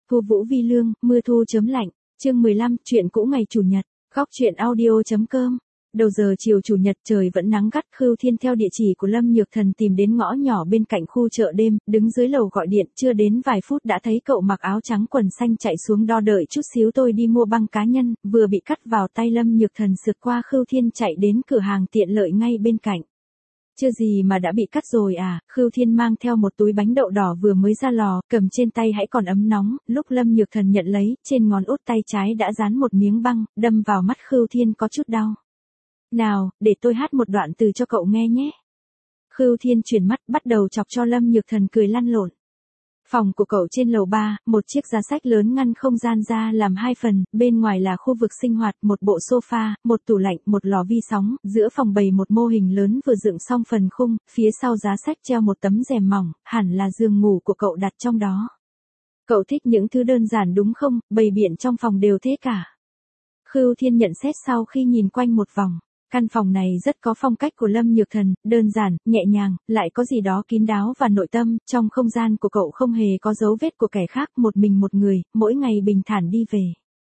Thu Vũ Vi Lương, mưa thu chớm lạnh, chương 15, chuyện cũ ngày Chủ nhật, góc chuyện audio.com. Đầu giờ chiều Chủ nhật trời vẫn nắng gắt, Khưu Thiên theo địa chỉ của Lâm Nhược Thần tìm đến ngõ nhỏ bên cạnh khu chợ đêm, đứng dưới lầu gọi điện, chưa đến vài phút đã thấy cậu mặc áo trắng quần xanh chạy xuống đo đợi chút xíu tôi đi mua băng cá nhân, vừa bị cắt vào tay Lâm Nhược Thần sượt qua Khưu Thiên chạy đến cửa hàng tiện lợi ngay bên cạnh. Chưa gì mà đã bị cắt rồi à, Khưu Thiên mang theo một túi bánh đậu đỏ vừa mới ra lò, cầm trên tay hãy còn ấm nóng, lúc Lâm Nhược Thần nhận lấy, trên ngón út tay trái đã dán một miếng băng, đâm vào mắt Khưu Thiên có chút đau. Nào, để tôi hát một đoạn từ cho cậu nghe nhé. Khưu Thiên chuyển mắt bắt đầu chọc cho Lâm Nhược Thần cười lăn lộn. Phòng của cậu trên lầu 3, một chiếc giá sách lớn ngăn không gian ra làm hai phần, bên ngoài là khu vực sinh hoạt, một bộ sofa, một tủ lạnh, một lò vi sóng, giữa phòng bày một mô hình lớn vừa dựng xong phần khung, phía sau giá sách treo một tấm rèm mỏng, hẳn là giường ngủ của cậu đặt trong đó. Cậu thích những thứ đơn giản đúng không, bày biện trong phòng đều thế cả. Khưu Thiên nhận xét sau khi nhìn quanh một vòng. Căn phòng này rất có phong cách của Lâm Nhược Thần, đơn giản, nhẹ nhàng, lại có gì đó kín đáo và nội tâm, trong không gian của cậu không hề có dấu vết của kẻ khác, một mình một người, mỗi ngày bình thản đi về.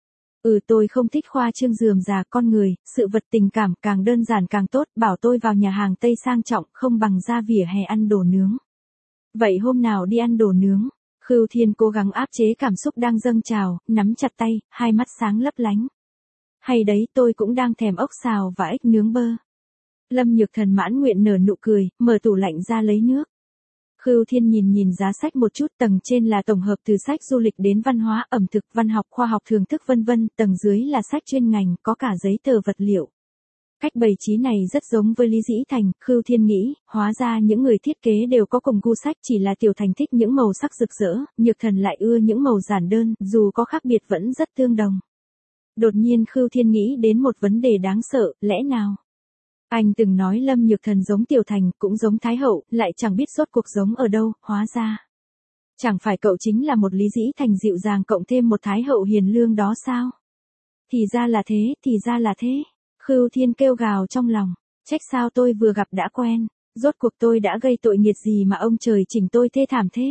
Tôi không thích khoa trương rườm rà con người, sự vật tình cảm càng đơn giản càng tốt, bảo tôi vào nhà hàng Tây sang trọng không bằng ra vỉa hè ăn đồ nướng. Vậy hôm nào đi ăn đồ nướng? Khưu Thiên cố gắng áp chế cảm xúc đang dâng trào, nắm chặt tay, hai mắt sáng lấp lánh. Hay đấy, tôi cũng đang thèm ốc xào và ếch nướng bơ. Lâm Nhược Thần mãn nguyện nở nụ cười, mở tủ lạnh ra lấy nước. Khưu Thiên nhìn giá sách một chút, tầng trên là tổng hợp từ sách du lịch đến văn hóa, ẩm thực, văn học, khoa học thưởng thức vân vân, tầng dưới là sách chuyên ngành, có cả giấy tờ vật liệu. Cách bày trí này rất giống với Lý Dĩ Thành, Khưu Thiên nghĩ, hóa ra những người thiết kế đều có cùng gu sách, chỉ là Tiểu Thành thích những màu sắc rực rỡ, Nhược Thần lại ưa những màu giản đơn, dù có khác biệt vẫn rất tương đồng. Đột nhiên Khưu Thiên nghĩ đến một vấn đề đáng sợ, lẽ nào? Anh từng nói Lâm Nhược Thần giống Tiểu Thành, cũng giống Thái Hậu, lại chẳng biết rốt cuộc giống ở đâu, hóa ra. Chẳng phải cậu chính là một Lý Dĩ Thành dịu dàng cộng thêm một Thái Hậu hiền lương đó sao? Thì ra là thế. Khưu Thiên kêu gào trong lòng, trách sao tôi vừa gặp đã quen, rốt cuộc tôi đã gây tội nghiệt gì mà ông trời chỉnh tôi thê thảm thế?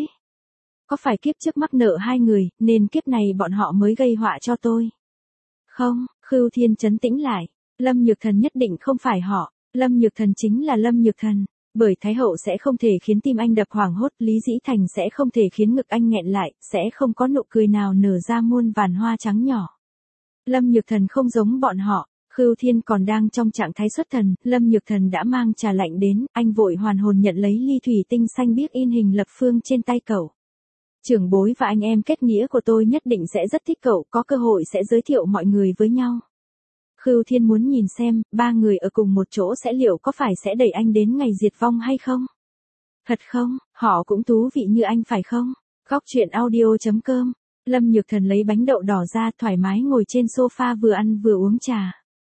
Có phải kiếp trước mắc nợ hai người, nên kiếp này bọn họ mới gây họa cho tôi? Không, Khưu Thiên trấn tĩnh lại, Lâm Nhược Thần nhất định không phải họ, Lâm Nhược Thần chính là Lâm Nhược Thần, bởi Thái Hậu sẽ không thể khiến tim anh đập hoảng hốt, Lý Dĩ Thành sẽ không thể khiến ngực anh nghẹn lại, sẽ không có nụ cười nào nở ra muôn vàn hoa trắng nhỏ. Lâm Nhược Thần không giống bọn họ. Khưu Thiên còn đang trong trạng thái xuất thần, Lâm Nhược Thần đã mang trà lạnh đến, anh vội hoàn hồn nhận lấy ly thủy tinh xanh biếc in hình lập phương trên tay cậu. Trưởng bối và anh em kết nghĩa của tôi nhất định sẽ rất thích cậu, có cơ hội sẽ giới thiệu mọi người với nhau. Khưu Thiên muốn nhìn xem, ba người ở cùng một chỗ liệu có phải sẽ đẩy anh đến ngày diệt vong hay không? Thật không, họ cũng thú vị như anh phải không? Góc chuyện audio.com. Lâm Nhược Thần lấy bánh đậu đỏ ra, thoải mái ngồi trên sofa vừa ăn vừa uống trà.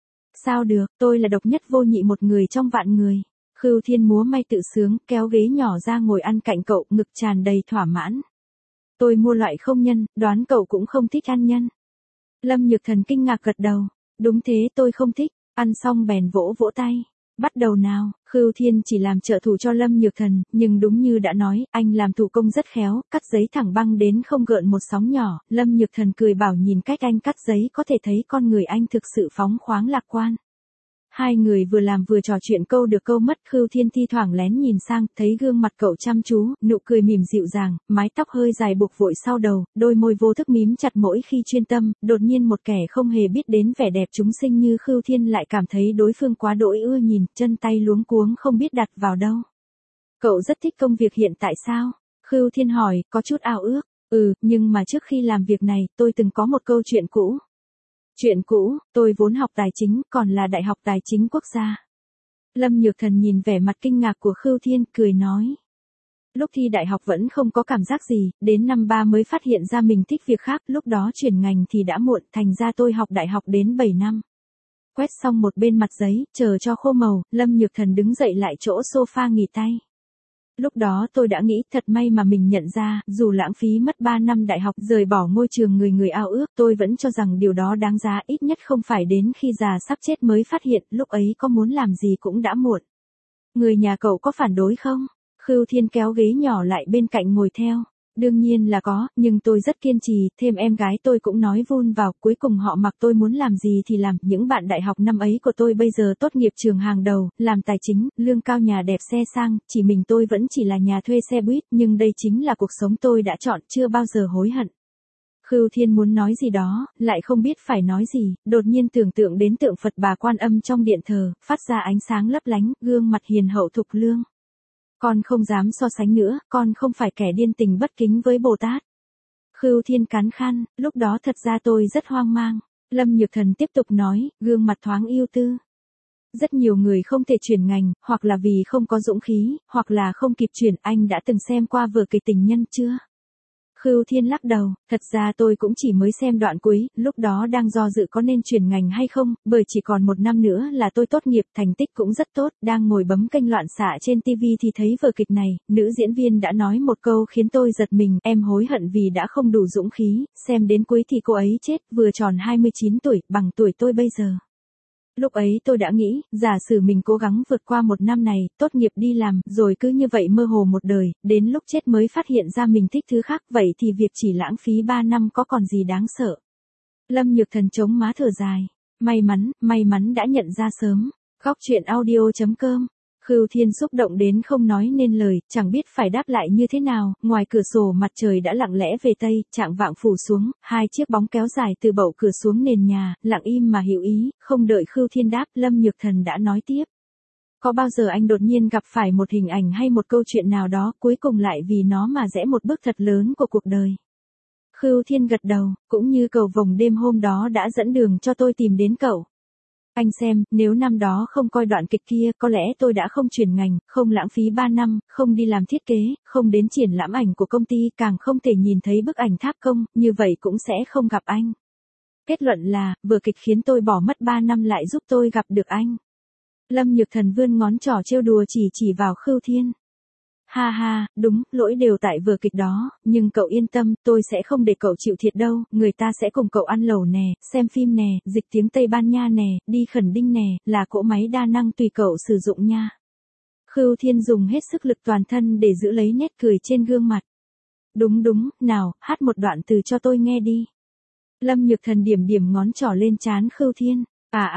Sao được, tôi là độc nhất vô nhị một người trong vạn người. Khưu Thiên múa may tự sướng, kéo ghế nhỏ ra ngồi ăn cạnh cậu, ngực tràn đầy thỏa mãn. Tôi mua loại không nhân, đoán cậu cũng không thích ăn nhân. Lâm Nhược Thần kinh ngạc gật đầu. Đúng thế, tôi không thích. Ăn xong bèn vỗ vỗ tay. Bắt đầu nào, Khưu Thiên chỉ làm trợ thủ cho Lâm Nhược Thần, nhưng đúng như đã nói, anh làm thủ công rất khéo, cắt giấy thẳng băng đến không gợn một sóng nhỏ. Lâm Nhược Thần cười bảo nhìn cách anh cắt giấy có thể thấy con người anh thực sự phóng khoáng lạc quan. Hai người vừa làm vừa trò chuyện câu được câu mất, Khưu Thiên thi thoảng lén nhìn sang, thấy gương mặt cậu chăm chú, nụ cười mỉm dịu dàng, mái tóc hơi dài buộc vội sau đầu, đôi môi vô thức mím chặt mỗi khi chuyên tâm, đột nhiên một kẻ không hề biết đến vẻ đẹp chúng sinh như Khưu Thiên lại cảm thấy đối phương quá đỗi ưa nhìn, chân tay luống cuống không biết đặt vào đâu. Cậu rất thích công việc hiện tại sao? Khưu Thiên hỏi, có chút ao ước. Nhưng mà trước khi làm việc này, tôi từng có một câu chuyện cũ. Chuyện cũ, tôi vốn học tài chính, còn là Đại học Tài chính Quốc gia. Lâm Nhược Thần nhìn vẻ mặt kinh ngạc của Khưu Thiên, cười nói. Lúc thi đại học vẫn không có cảm giác gì, đến năm 3 mới phát hiện ra mình thích việc khác, lúc đó chuyển ngành thì đã muộn, thành ra tôi học đại học đến 7 năm. Quét xong một bên mặt giấy, chờ cho khô màu, Lâm Nhược Thần đứng dậy lại chỗ sofa nghỉ tay. Lúc đó tôi đã nghĩ thật may mà mình nhận ra, dù lãng phí mất 3 năm đại học rời bỏ ngôi trường người ao ước, tôi vẫn cho rằng điều đó đáng giá, ít nhất không phải đến khi già sắp chết mới phát hiện, lúc ấy có muốn làm gì cũng đã muộn. Người nhà cậu có phản đối không? Khưu Thiên kéo ghế nhỏ lại bên cạnh ngồi theo. Đương nhiên là có, nhưng tôi rất kiên trì, thêm em gái tôi cũng nói vun vào, cuối cùng họ mặc tôi muốn làm gì thì làm, những bạn đại học năm ấy của tôi bây giờ tốt nghiệp trường hàng đầu, làm tài chính, lương cao nhà đẹp xe sang, chỉ mình tôi vẫn chỉ là nhà thuê xe buýt, nhưng đây chính là cuộc sống tôi đã chọn, chưa bao giờ hối hận. Khưu Thiên muốn nói gì đó, lại không biết phải nói gì, đột nhiên tưởng tượng đến tượng Phật Bà Quan Âm trong điện thờ, phát ra ánh sáng lấp lánh, gương mặt hiền hậu thục lương. Con không dám so sánh nữa, con không phải kẻ điên tình bất kính với Bồ Tát. Khưu Thiên cắn khăn, lúc đó thật ra tôi rất hoang mang. Lâm Nhược Thần tiếp tục nói, gương mặt thoáng ưu tư. Rất nhiều người không thể chuyển ngành, hoặc là vì không có dũng khí, hoặc là không kịp chuyển. Anh đã từng xem qua vở kịch Tình Nhân chưa? Khưu Thiên lắc đầu, thật ra tôi cũng chỉ mới xem đoạn cuối, lúc đó đang do dự có nên chuyển ngành hay không, bởi chỉ còn 1 năm nữa là tôi tốt nghiệp, thành tích cũng rất tốt, đang ngồi bấm kênh loạn xạ trên TV thì thấy vở kịch này, nữ diễn viên đã nói một câu khiến tôi giật mình, em hối hận vì đã không đủ dũng khí, xem đến cuối thì cô ấy chết, vừa tròn 29 tuổi, bằng tuổi tôi bây giờ. Lúc ấy tôi đã nghĩ, giả sử mình cố gắng vượt qua 1 năm này, tốt nghiệp đi làm, rồi cứ như vậy mơ hồ một đời, đến lúc chết mới phát hiện ra mình thích thứ khác, vậy thì việc chỉ lãng phí 3 năm có còn gì đáng sợ. Lâm Nhược Thần chống má thở dài. May mắn đã nhận ra sớm. Góc truyện audio.com. Khưu Thiên xúc động đến không nói nên lời, chẳng biết phải đáp lại như thế nào, ngoài cửa sổ mặt trời đã lặng lẽ về tây, chạng vạng phủ xuống, 2 chiếc bóng kéo dài từ bậu cửa xuống nền nhà, lặng im mà hiểu ý, không đợi Khưu Thiên đáp, Lâm Nhược Thần đã nói tiếp. Có bao giờ anh đột nhiên gặp phải một hình ảnh hay một câu chuyện nào đó, cuối cùng lại vì nó mà rẽ một bước thật lớn của cuộc đời? Khưu Thiên gật đầu, cũng như cầu vồng đêm hôm đó đã dẫn đường cho tôi tìm đến cậu. Anh xem, nếu năm đó không coi đoạn kịch kia, có lẽ tôi đã không chuyển ngành, không lãng phí 3 năm, không đi làm thiết kế, không đến triển lãm ảnh của công ty, càng không thể nhìn thấy bức ảnh tháp công, như vậy cũng sẽ không gặp anh. Kết luận là, vở kịch khiến tôi bỏ mất 3 năm lại giúp tôi gặp được anh. Lâm Nhược Thần vươn ngón trỏ trêu đùa chỉ vào Khưu Thiên. Ha ha, đúng, lỗi đều tại vở kịch đó, nhưng cậu yên tâm, tôi sẽ không để cậu chịu thiệt đâu, người ta sẽ cùng cậu ăn lẩu nè, xem phim nè, dịch tiếng Tây Ban Nha nè, đi khẩn đinh nè, là cỗ máy đa năng tùy cậu sử dụng nha. Khưu Thiên dùng hết sức lực toàn thân để giữ lấy nét cười trên gương mặt. Đúng, nào, hát một đoạn từ cho tôi nghe đi. Lâm Nhược Thần điểm ngón trỏ lên trán Khưu Thiên.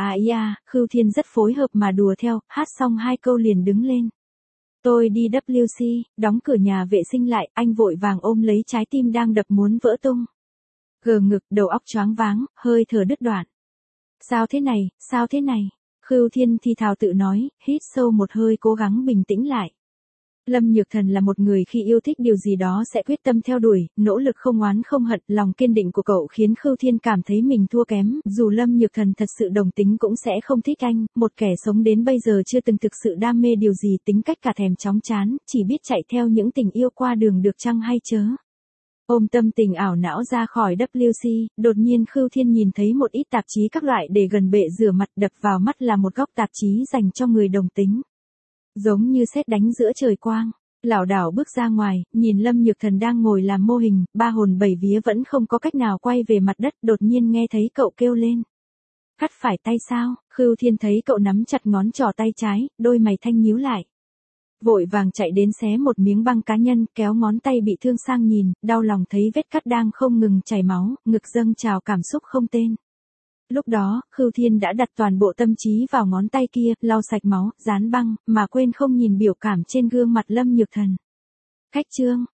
Khưu Thiên rất phối hợp mà đùa theo, hát xong 2 câu liền đứng lên. Tôi đi WC, đóng cửa nhà vệ sinh lại, anh vội vàng ôm lấy trái tim đang đập muốn vỡ tung. Gờ ngực, đầu óc choáng váng, hơi thở đứt đoạn. Sao thế này? Khưu Thiên thì thào tự nói, hít sâu một hơi cố gắng bình tĩnh lại. Lâm Nhược Thần là một người khi yêu thích điều gì đó sẽ quyết tâm theo đuổi, nỗ lực không oán không hận, lòng kiên định của cậu khiến Khưu Thiên cảm thấy mình thua kém, dù Lâm Nhược Thần thật sự đồng tính cũng sẽ không thích anh, một kẻ sống đến bây giờ chưa từng thực sự đam mê điều gì, tính cách cả thèm chóng chán, chỉ biết chạy theo những tình yêu qua đường được chăng hay chớ. Ôm tâm tình ảo não ra khỏi WC, đột nhiên Khưu Thiên nhìn thấy một ít tạp chí các loại để gần bệ rửa mặt, đập vào mắt là một góc tạp chí dành cho người đồng tính. Giống như sét đánh giữa trời quang, lảo đảo bước ra ngoài, nhìn Lâm Nhược Thần đang ngồi làm mô hình, 3 hồn 7 vía vẫn không có cách nào quay về mặt đất, đột nhiên nghe thấy cậu kêu lên. Cắt phải tay sao? Khưu Thiên thấy cậu nắm chặt ngón trỏ tay trái, đôi mày thanh nhíu lại. Vội vàng chạy đến xé một miếng băng cá nhân, kéo ngón tay bị thương sang nhìn, đau lòng thấy vết cắt đang không ngừng chảy máu, ngực dâng trào cảm xúc không tên. Lúc đó, Khưu Thiên đã đặt toàn bộ tâm trí vào ngón tay kia, lau sạch máu, dán băng, mà quên không nhìn biểu cảm trên gương mặt Lâm Nhược Thần. Khách trương,